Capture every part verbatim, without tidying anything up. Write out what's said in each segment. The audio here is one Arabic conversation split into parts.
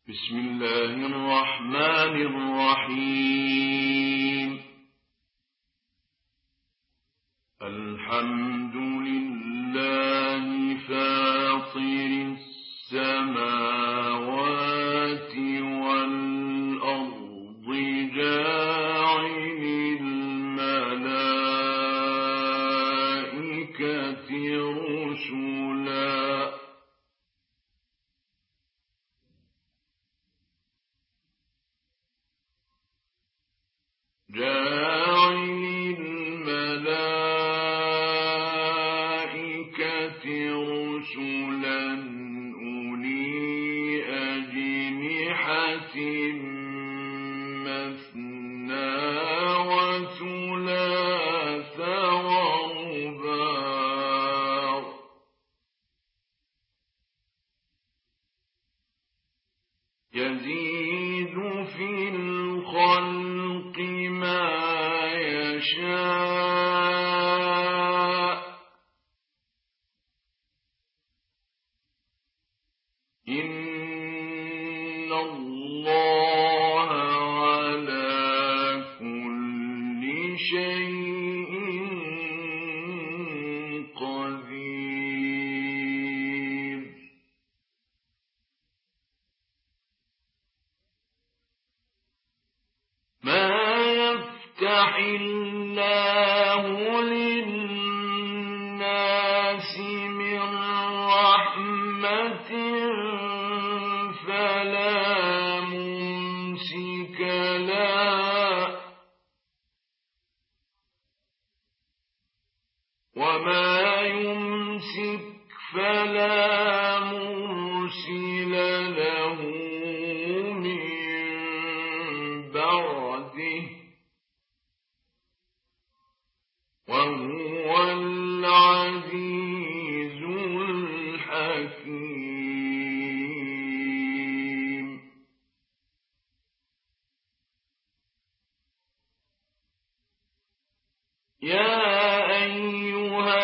بسم الله الرحمن الرحيم. الحمد لله فاطر السماوات والأرض جاعل الملائكة رسلا جاعل الملائكة رسلا أولي أجنحة مثنى وثلاث ورباع يزيد في الخلق ما يشاء إن الله على كل شيء قدير. ما يفتح الله للناس من رحمة فلا ممسك لها وما يمسك فلا مرسل له من بعده وهو العزيز الحكيم. يا أيها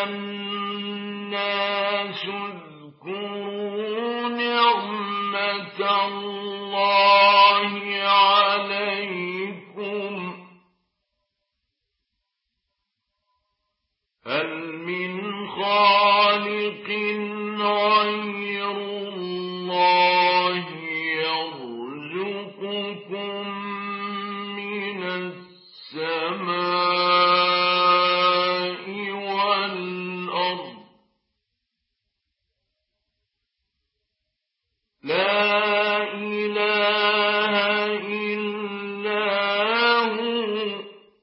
الناس اذكروا نعمة الله عليكم هل من خالق غير الله يرزقكم من السماء والأرض لا إله إلا هو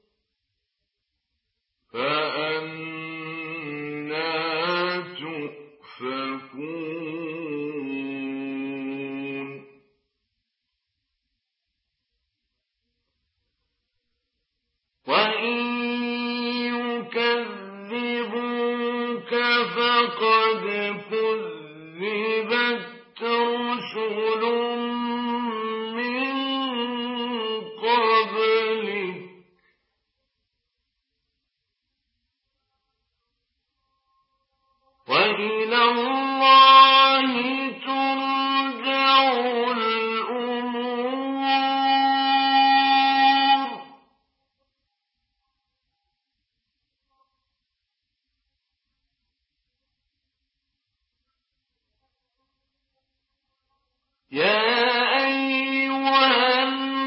فأنى تؤفكون. وإن يكذبوك فقد كذبت رسل من قبلك وإلى الله ترجع الأمور. يا أيها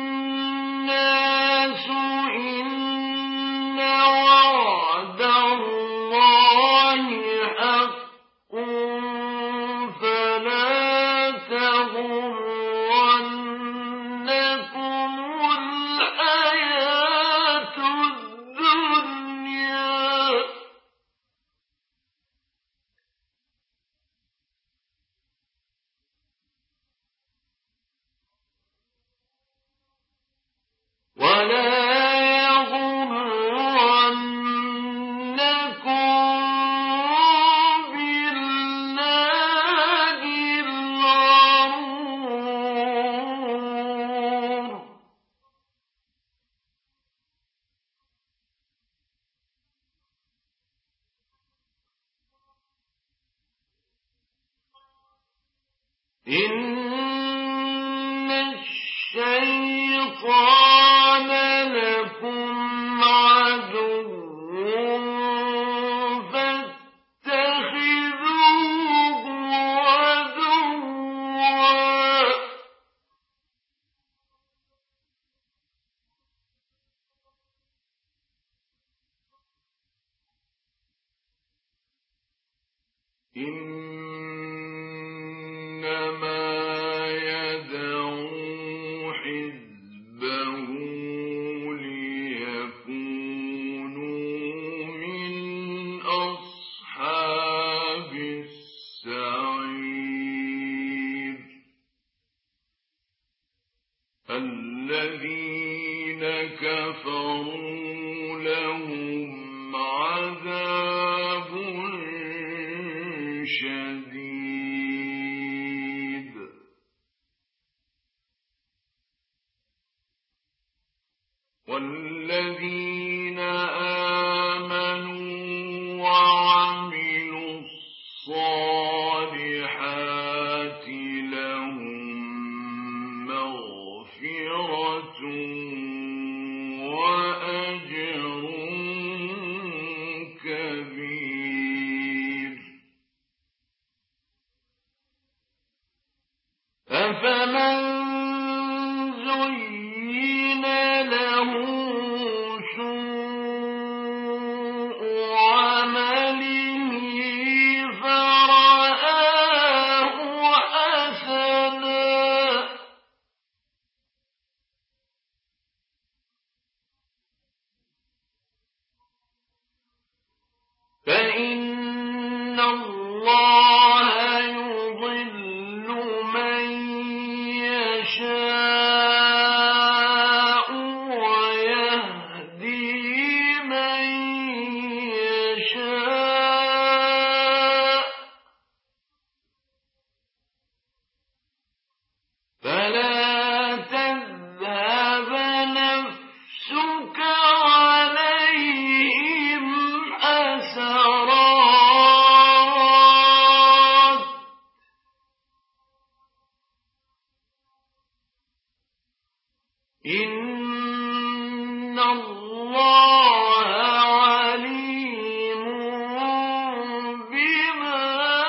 الناس إن وعد الله حق فلا تغرنكم الحياة الدنيا ولا يغرنكم بالله الغرور. إن الشيطان لكم عدو فاتخذوه عدوا إنما يدعو حزبه ليكونوا من أصحاب السعير الذين كفروا لهم عذاب شديد والذين آمنوا وعملوا الصالحات لهم مغفرة وأجر كبير أفمن زين له سوء عمله فرآه حسنا فإن الله يضل من يشاء ويهدي من يشاء فلا تذهب نفسك عليهم حسرات إن الله عليم بما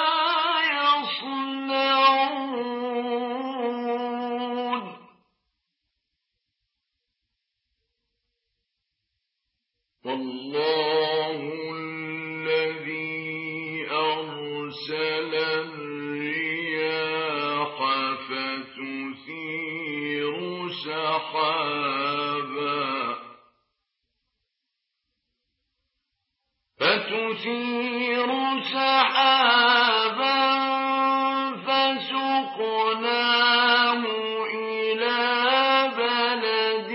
يصنعون والله الذي أرسل الرياح فتثير سحابا فتثير سحابا فسقناه إلى بلد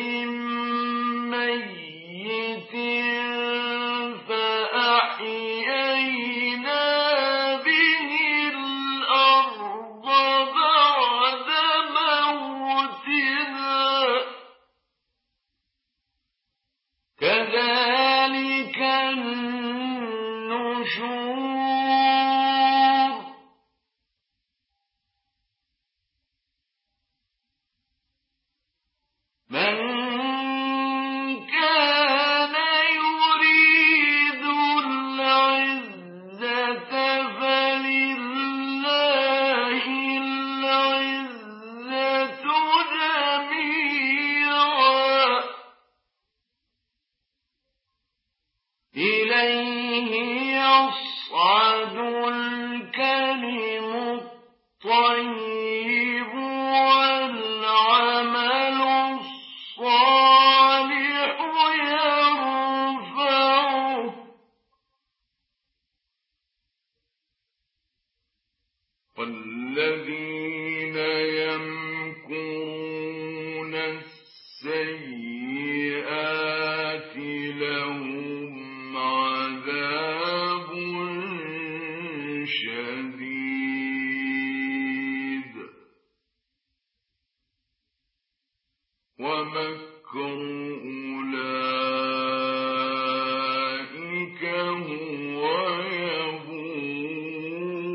ميت فأحيينا به الأرض بعد موتها كذلك النشور من كان يريد العزة فلله العزة جميعا إليه يصعد الكلم الطيب والعمل الصالح يرفعه والذين يمكرون السيئات لهم عذاب شديد ومكر أولئك هو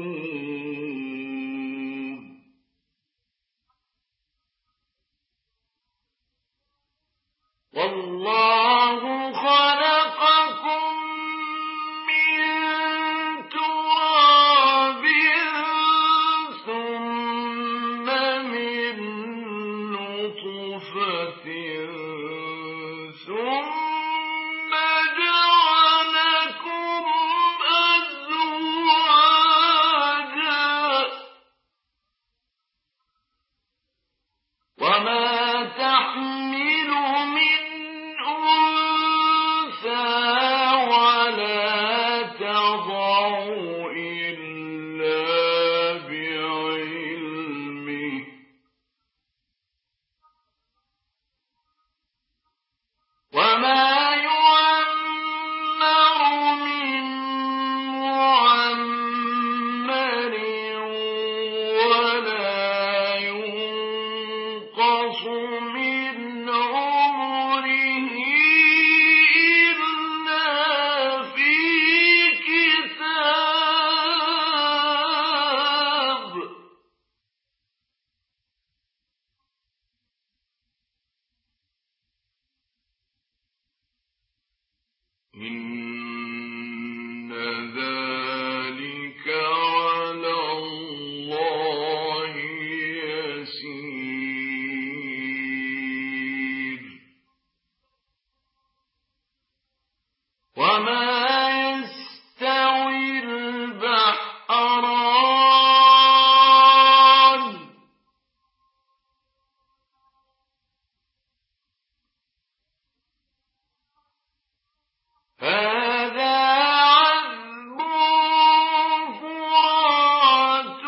يبور والله خلقكم من تراب ثم من نطفة ثم جعلكم أزواجا وما تحمل من أنثى ولا تضع إلا بعلمه وما يعمر من معمر ولا ينقص من عمره إلا في كتاب إن ذلك على الله يسير وما يستوي البحران هذا عذب فرات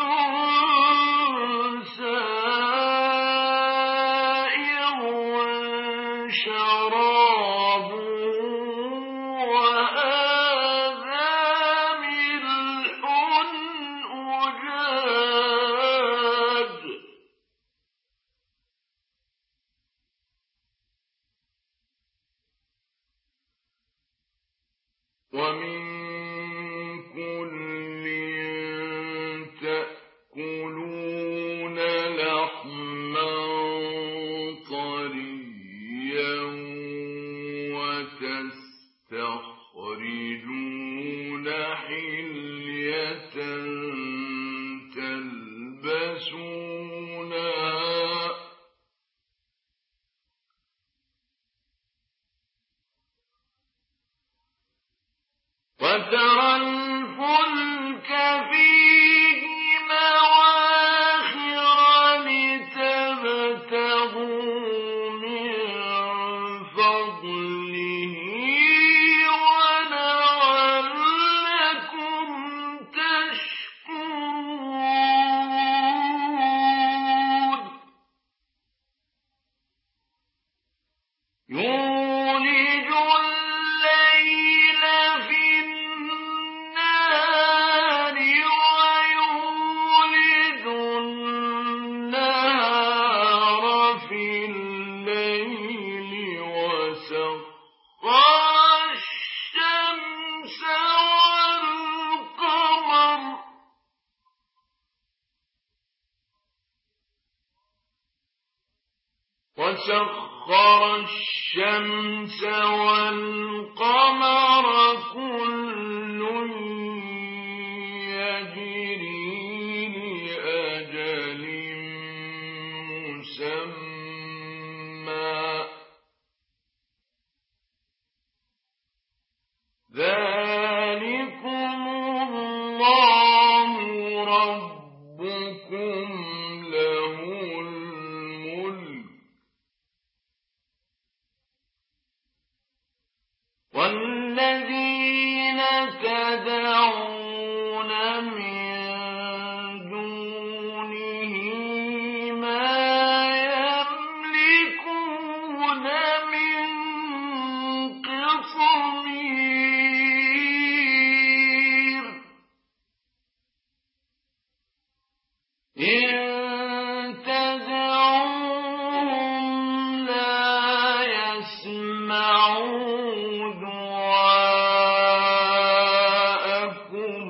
سائغ شرابه وهذا ملح أجاج ومن كل تأكلون لحما طريا وتستخرجون حلية تلبسونها وترى الفلك فيه مواخر لتبتغوا من فضله ولعلكم تشكرون يولج الليل في النهار ويولج النهار في الليل وسخر الشمس والقمر وسخر الشمس والقمر كل يجري لأجل مسمى ذلكم الله ربكم له الملك والذين تدعون من دونه ما يملكون من قطمير إن تدعوهم لا يسمعوا دعاءكم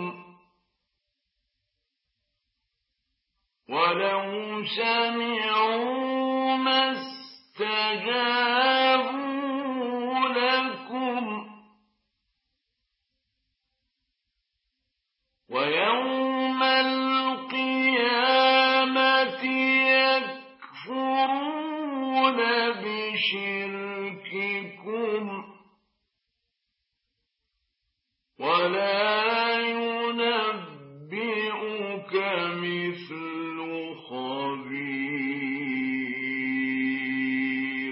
ولو سمعوا ما استجابوا شرككم ولا ينبئك مثل خبير.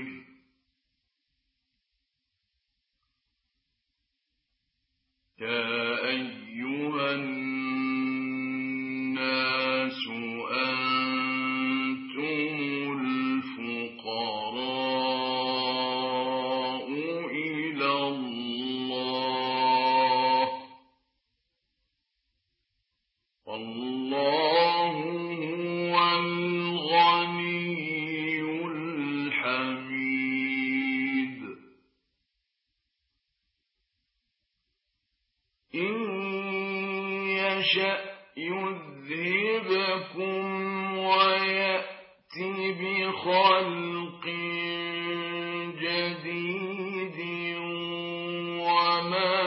يا أيها الناس أنتم الفقراء إلى الله والله هو الغني الحميد. إن يشأ يذهبكم ويأت بخلق جديد وما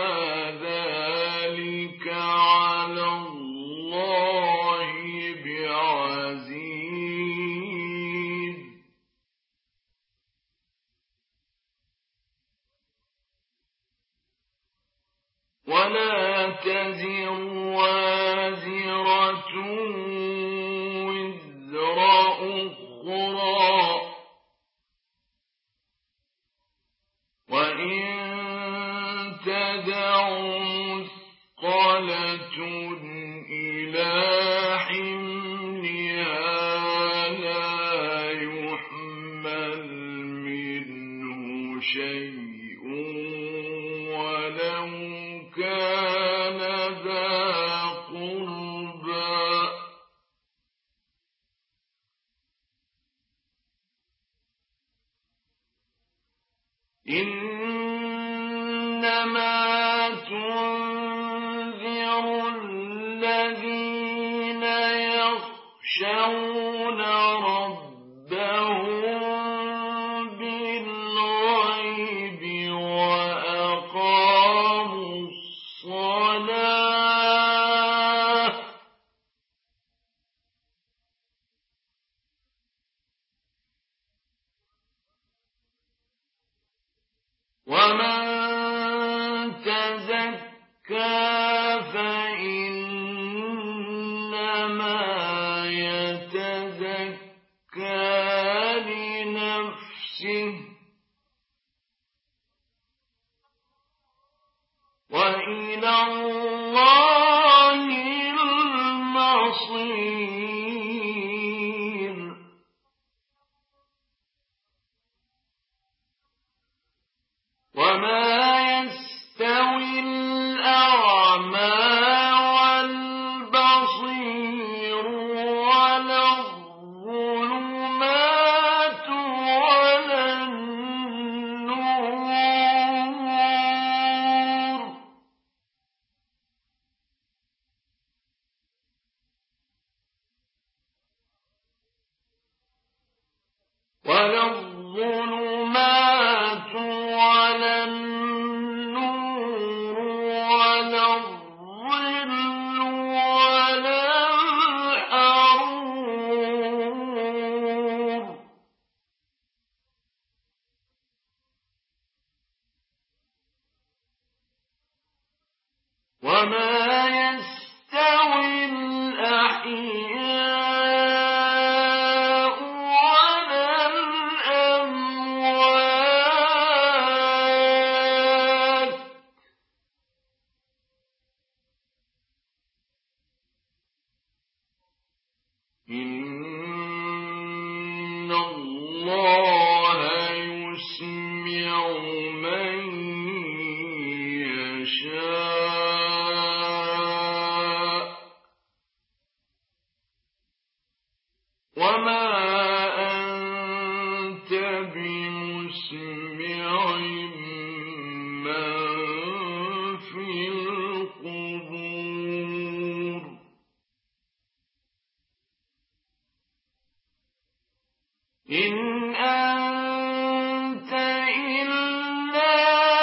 ذلك على الله بعزيز. ولا تزر وازرة وزر أخرى وإن تدع مثقلة إلى حملها لا يحمل منه شيء ولو كان ذا قربى. إنما تنذر الذين يخشون ربهم بالغيب وأقاموا الصلاة ومن تزكى فإنما يتزكى لنفسه وإلى الله المصير. وما يستوي الأعمى والبصير ولا الظلمات ولا النور ولا الظلمات ولا النور ولا الظل ولا الحرور. وما يستوي الأحياء ولا الأموات إن الله يسمع من يشاء وما أنت بمسمع من في القبور. إن أنت إلا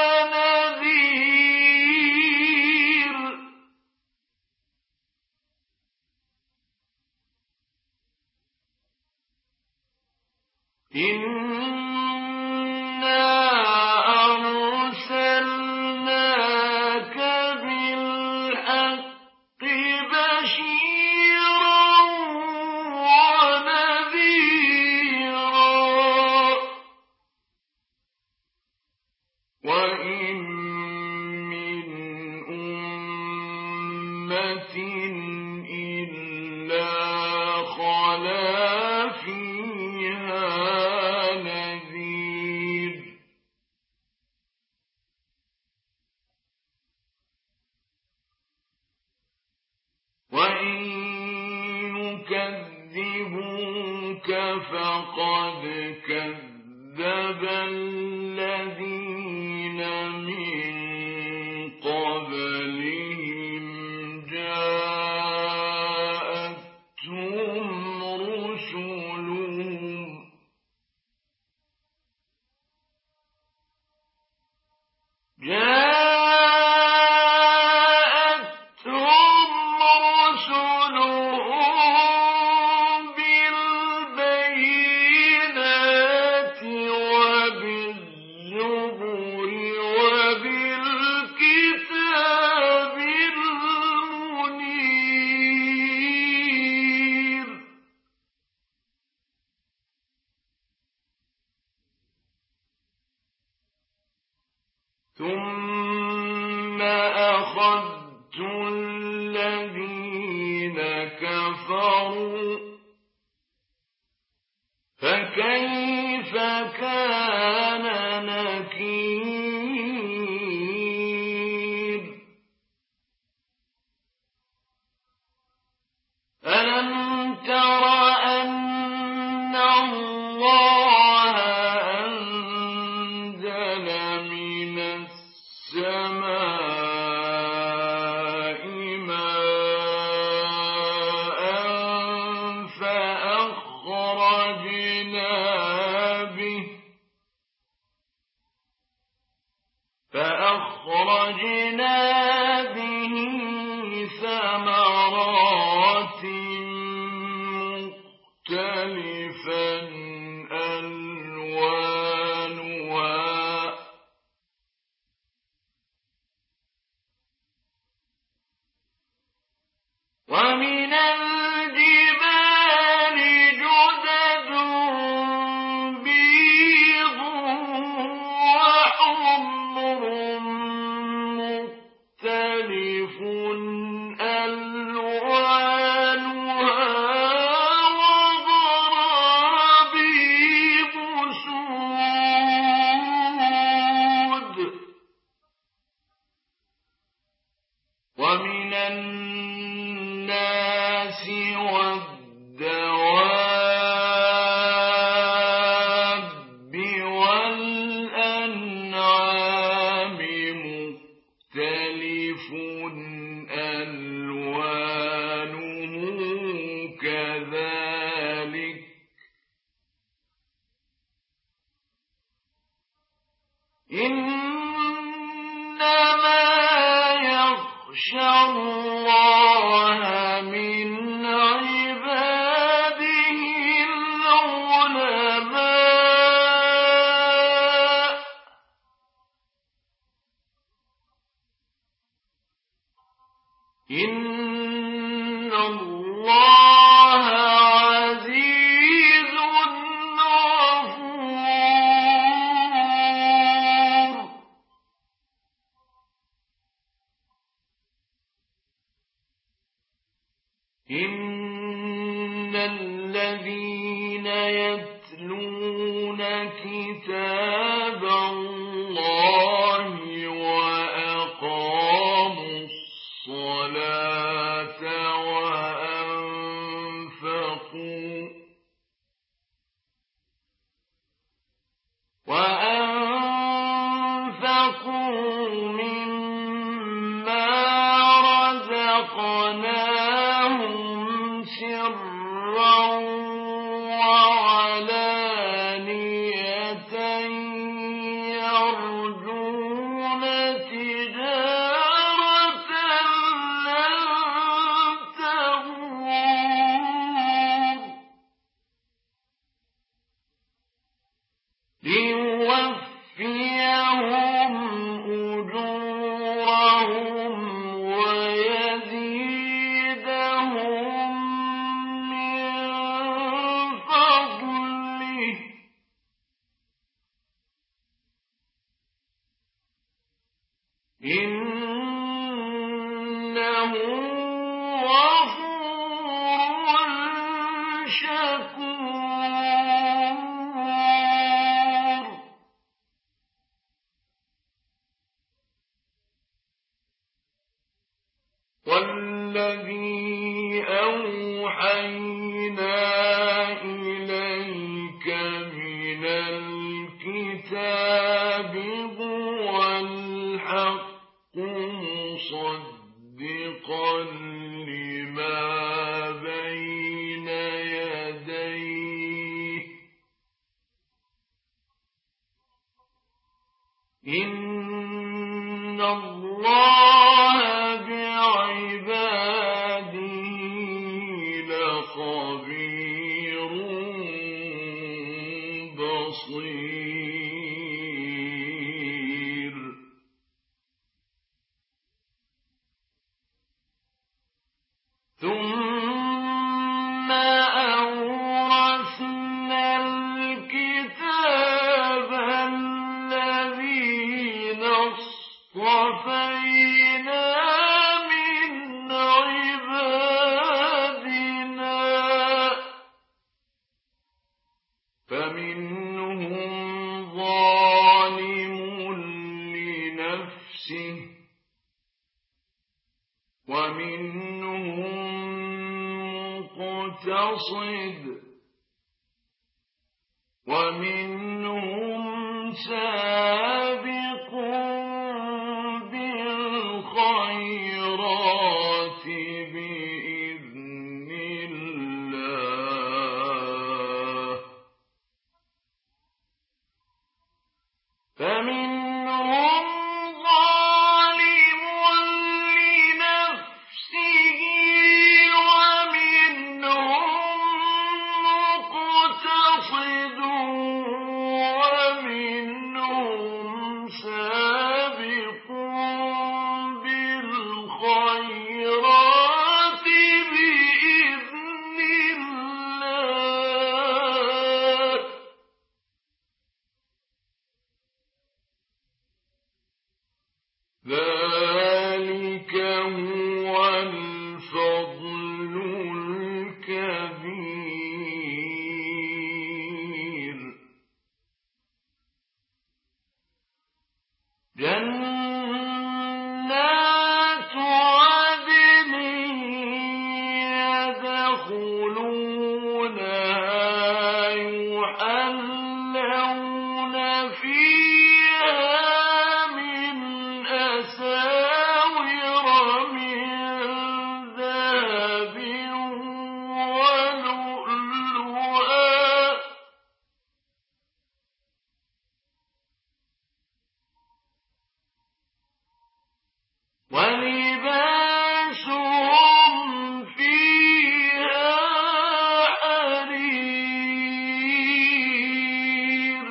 نذير إنا كذب الذين من قبلهم جاءتهم رسلهم جاءتهم رسلهم بالبينات وبالزبر وبالكتاب المنير ثم أخذت الذين كفروا فكيف كان نكير ألم تر أن الله أنزل من السماء ماء فأخرجنا به فأخرجنا به ثمرات مختلفا ألوانها ومن الجبال جدد بيض وحمر مختلف ألوانها وغرابيب سود ومن الناس والدواب والأنعام مختلف ألوانه كذلك إنما يخشى الله من عباده العلماء إن الله عزيز غفور إن الذين يتلون كتاب الله وأقاموا الصلاة وأنفقوا وأنفقوا مما رزقناهم سرا وعلانية يرجون تجارة لن تبور ليوفيهم أجورهم ويزيدهم من فضله إنه غفور شكور والذي أوحينا إليك من من الكتاب هو الحق مصدقا لما بين يديه إن الله بعباده لخبير بصير ثم أورثنا الكتاب الذين اصطفينا من عبادنا فمنهم ظالم لنفسه ومنهم مقتصد ومنهم سابق بالخيرات بإذن الله فمنهم ظالم لنفسه ومنهم مقتصد ومنهم سابق بالخيرات بإذن الله ذلك هو الفضل الكبير جنات عدن يدخلونها يحلون فيها من أساور من ذهب ولؤلؤا ولباسهم فيها حرير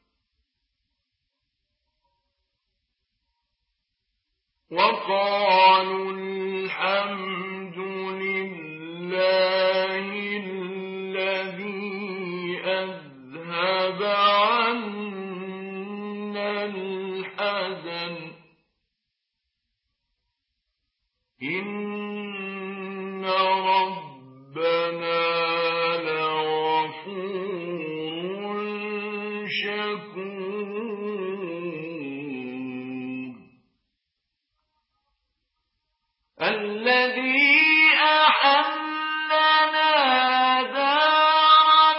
وقالوا الحمد لله الذي أذهب عنا الحزن إن ربنا لغفور شكور الذي أحلنا دار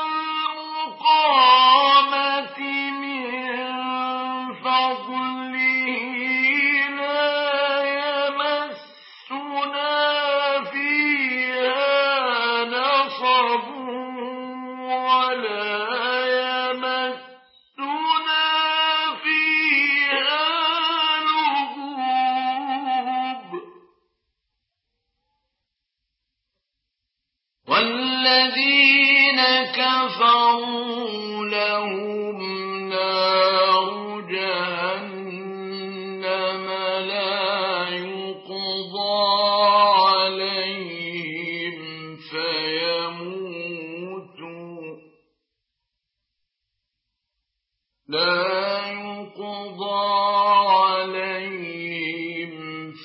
المقامة من فضله لا يمسنا فيها نصب ولا يمسنا فيها لغوب والذين كفروا لهم نار جهنم لا يقضى عليهم فيموتوا لا يقضى عليهم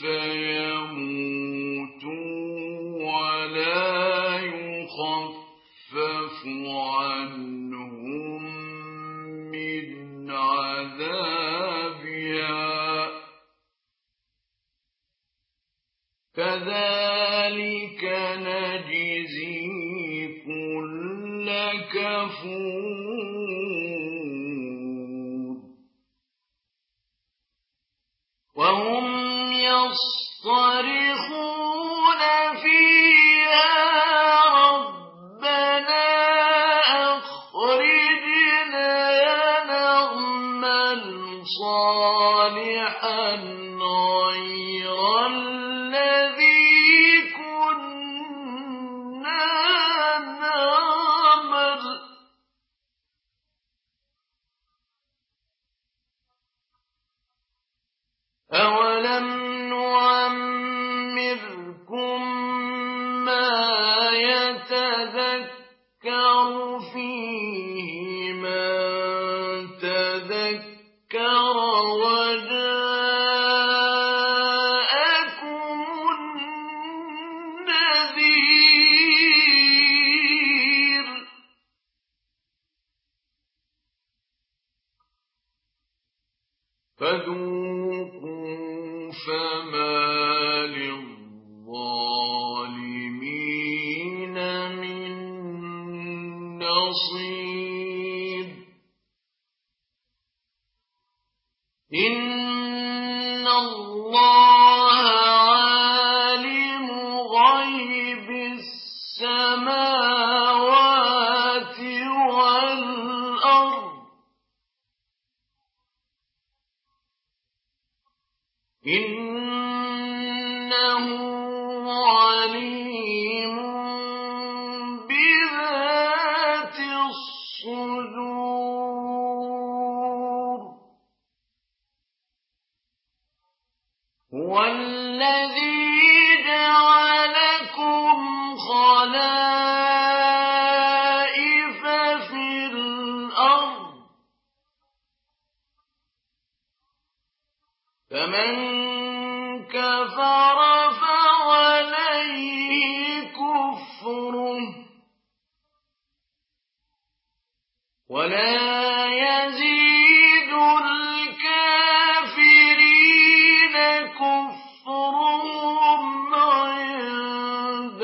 فيموتوا ولا يخفف عنهم من عذابها كذلك نجزي كل كفور يصطرخون فيها ربنا أخرجنا نعمل صالحا غير الذي كنا نعمل أولم نعمركم ما يتذكر فيه من تذكر وجاءكم النذير فذوقوا فما للظالمين من نصير إن الله عالم غيب السماوات والأرض إنه عليم بذات الصدور هو الذي جعلكم خلائف في الأرض فمن كفر فعليه كفره ولا يزيد الكافرين كفرهم عند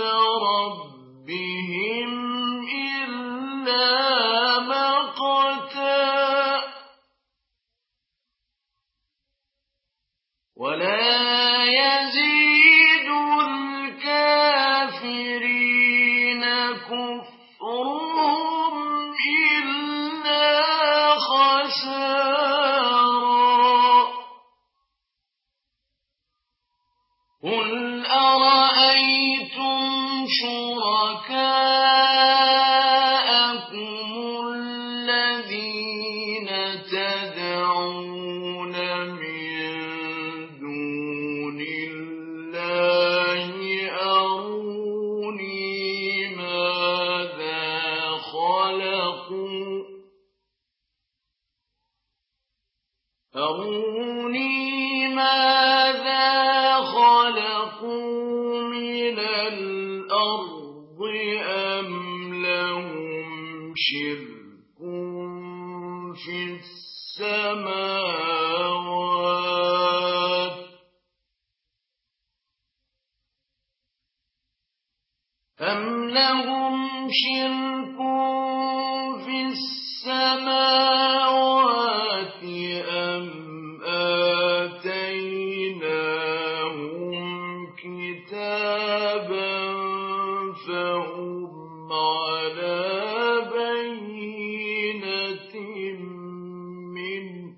ربهم إلا مقتا ولا يزيد الكافرين كفرهم إلا خسارا قل أرأيتم شركاءكم الذين تدعون من دون الله أروني ماذا خلقوا أروني ماذا خلقوا من الأرض أم لهم شرك في السماوات أم لهم شرك في السماوات أم آتيناهم كتابا فهم على بينة منه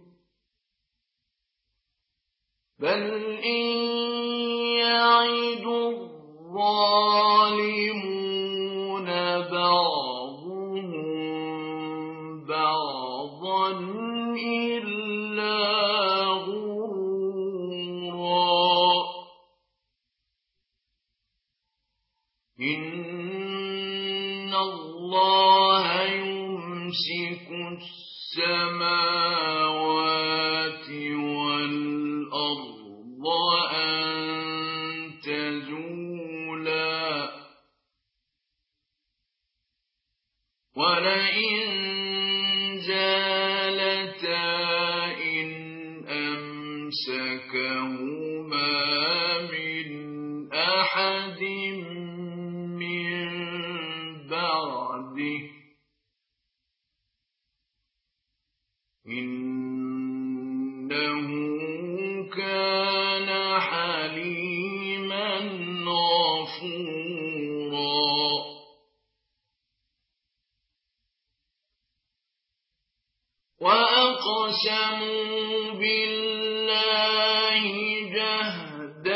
بل إن يعد الظالمون بعضهم بعضا إلا غرورا إن الله يمسك السماوات والأرض أن تزولا ولئن زالتا إن أمسكهما من أحد من بعده إنه كان حليما وأقسموا بالله جهد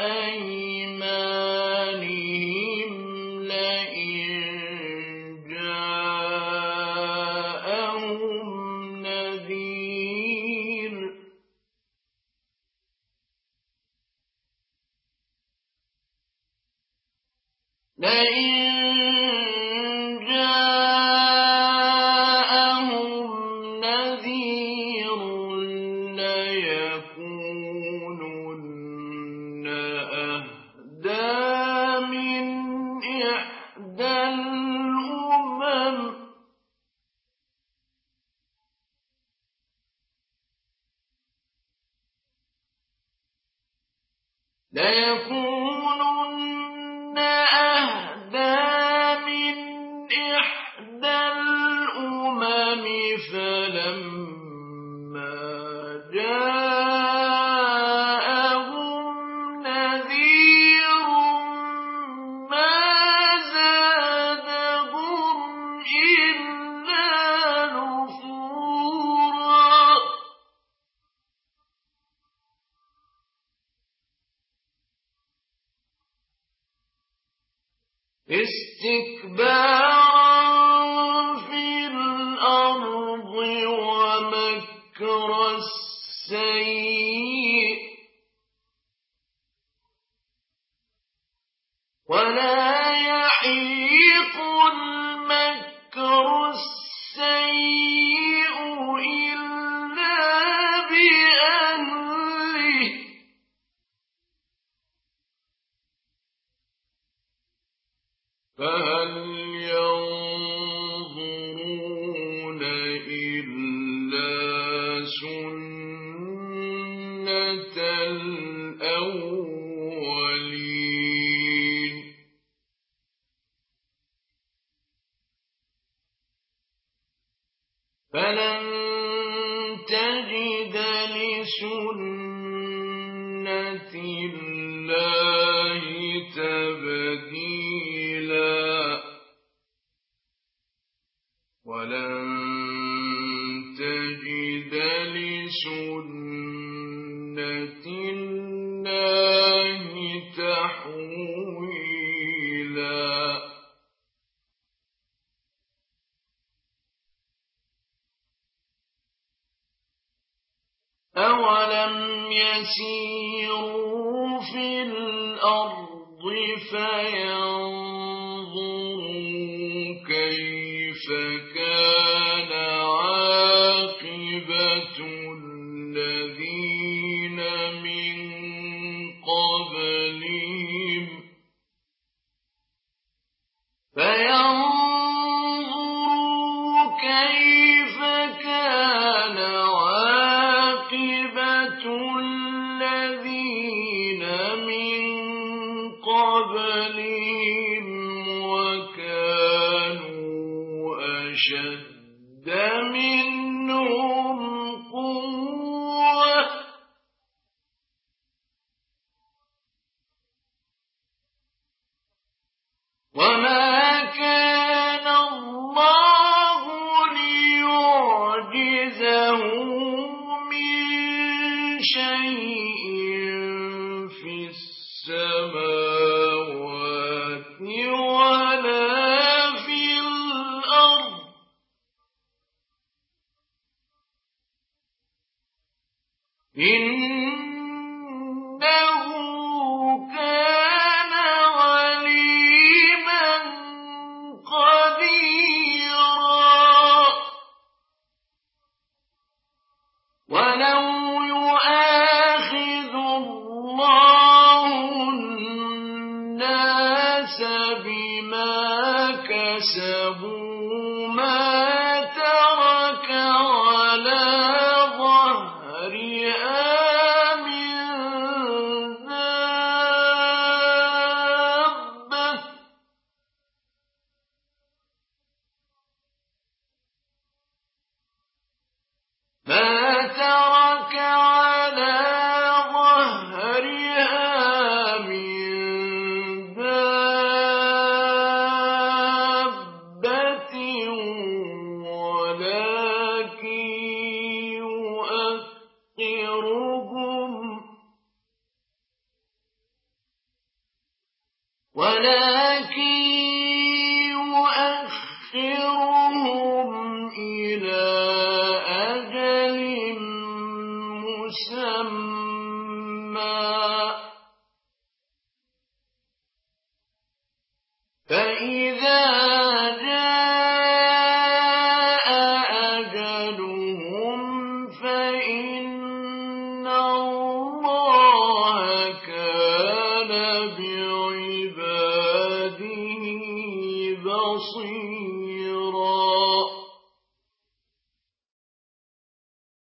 أيمانهم لئن جاءهم نذير لئن ليكونن أهدى من إحدى الأمم فلما جاءهم نذير ما زادهم إلا نفورا استكبارا في الأرض ومكر السيء ولا يحيق المكر السيء إلا بأهله فهل ينظرون إلا سنة الأولين فلن تجد لسنة الله تبديلا ولن تجد لسنة الله تحويلا أولم يسيروا في الأرض فينظروا كيف كان عاقبة الذين من قبلهم فينظروا كيف كان عاقبة الذين من قبلهم وكانوا أشد منهم قوة وما كان الله ليعجزه من شيء في السماوات ولا في الأرض إنه كان عليما قديرا ولو يؤاخذ الله الناس بما كسبوا ما ترك على ظهرها من دابة ما ترك على ظهرها من دابة ولكن ولا